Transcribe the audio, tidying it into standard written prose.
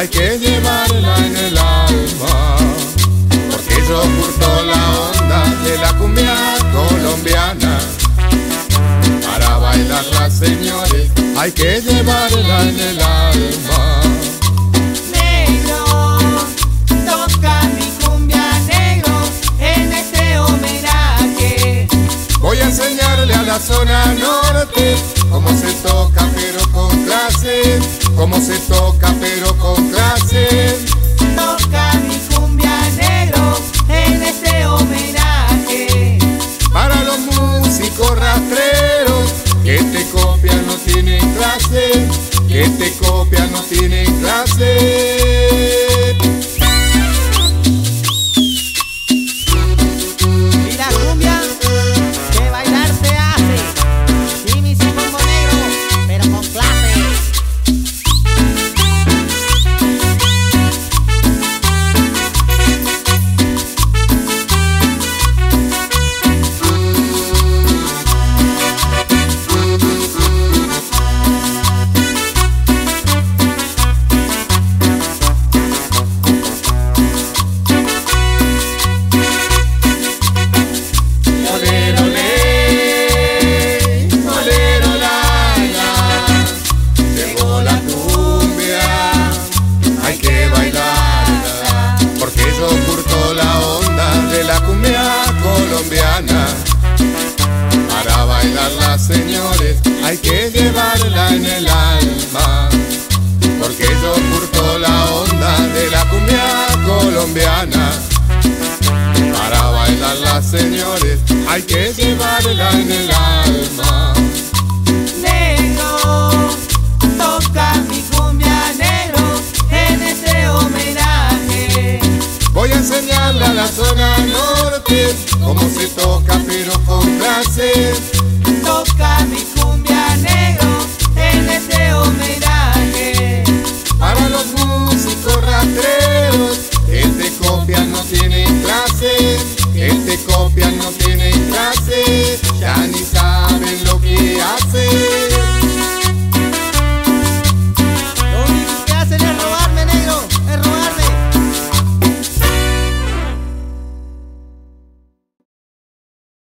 hay que llevarla en el alma, porque yo curto la onda de la cumbia colombiana. Para bailarla, señores, hay que llevarla en el alma. Negro, toca mi cumbia, negro, en este homenaje. Voy a enseñarle a la zona norte cómo se toca pero con clase, cómo se toca pero con clase. Toca mi cumbia, negro, en este homenaje. Para los músicos rastreros que te copian no tienen clase, que te copian no tienen clase. Y la cumbia que bailar se hace. Y mi combo negro, pero con clase. Para bailarla, señores, hay que llevarla en el alma, porque yo curto la onda de la cumbia colombiana. Para bailarla, señores, hay que llevarla en el alma. Negro, toca mi cumbia, negro, en este homenaje. Voy a enseñarle a la zona norte cómo se toca pero con clase. Toca mi cumbia, negro, en este homenaje. Para los músicos rastreros que te copian no tienen clase, que te copian no tienen clase.